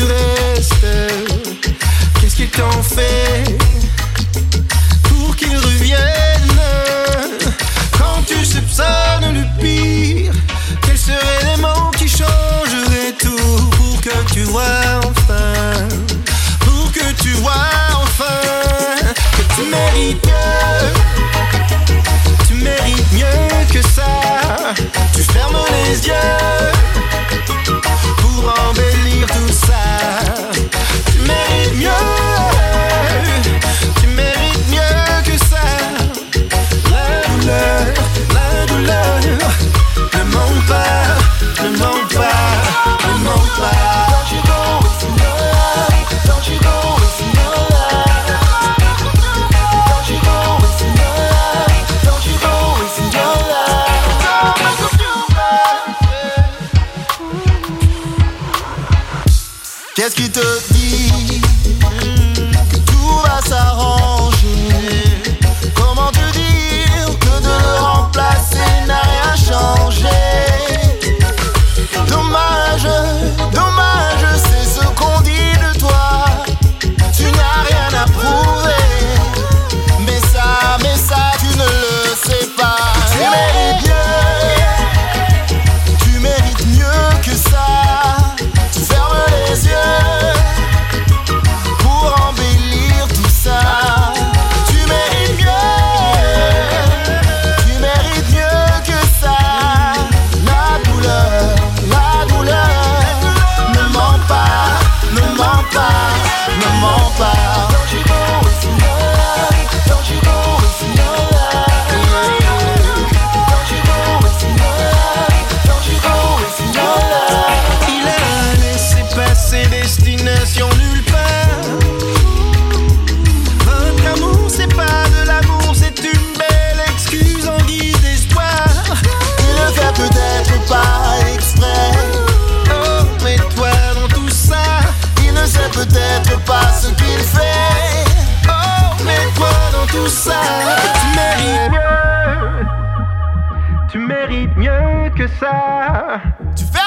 restes? Qu'est-ce qu'ils t'ont fait pour qu'ils reviennent? Quand tu soupçonnes le pire, quels seraient les mots qui changeraient tout pour que tu vois enfin, pour que tu vois enfin que tu mérites mieux, tu mérites mieux que ça. Tu fermes les yeux pour embellir tout ça. Tu mérites mieux, tu mérites mieux que ça. La douleur, ne manque pas, ne manque pas, ne manque pas. Don't you go wasting your life, don't you go wasting your life. Don't you go wasting your life, don't you go wasting your life. Qu'est-ce qui te dit que tout va s'arranger? Comment te dire que de le remplacer n'a rien changé? Dommage, dommage, c'est ce qu'on dit de toi. Tu n'as rien à prouver, mais ça, tu ne le sais pas. Tu mérites mieux, tu mérites mieux que ça. Tu fermes les yeux pour embellir tout ça. Tu mérites mieux que ça. La douleur, ne mens pas, ne mens pas, ne mens pas. Don't you go wasting your life, don't you go wasting your life. Don't you go wasting your life, don't you go wasting your life. Il a laissé passer destination nulle part. Votre amour c'est pas de l'amour, c'est une belle excuse en guise d'espoir. Il le fait peut-être pas exprès. Oh, mais toi dans tout ça, il ne sait peut-être pas ce qu'il fait. Oh, mais toi dans tout ça, tu mérites mieux que ça. Tu fais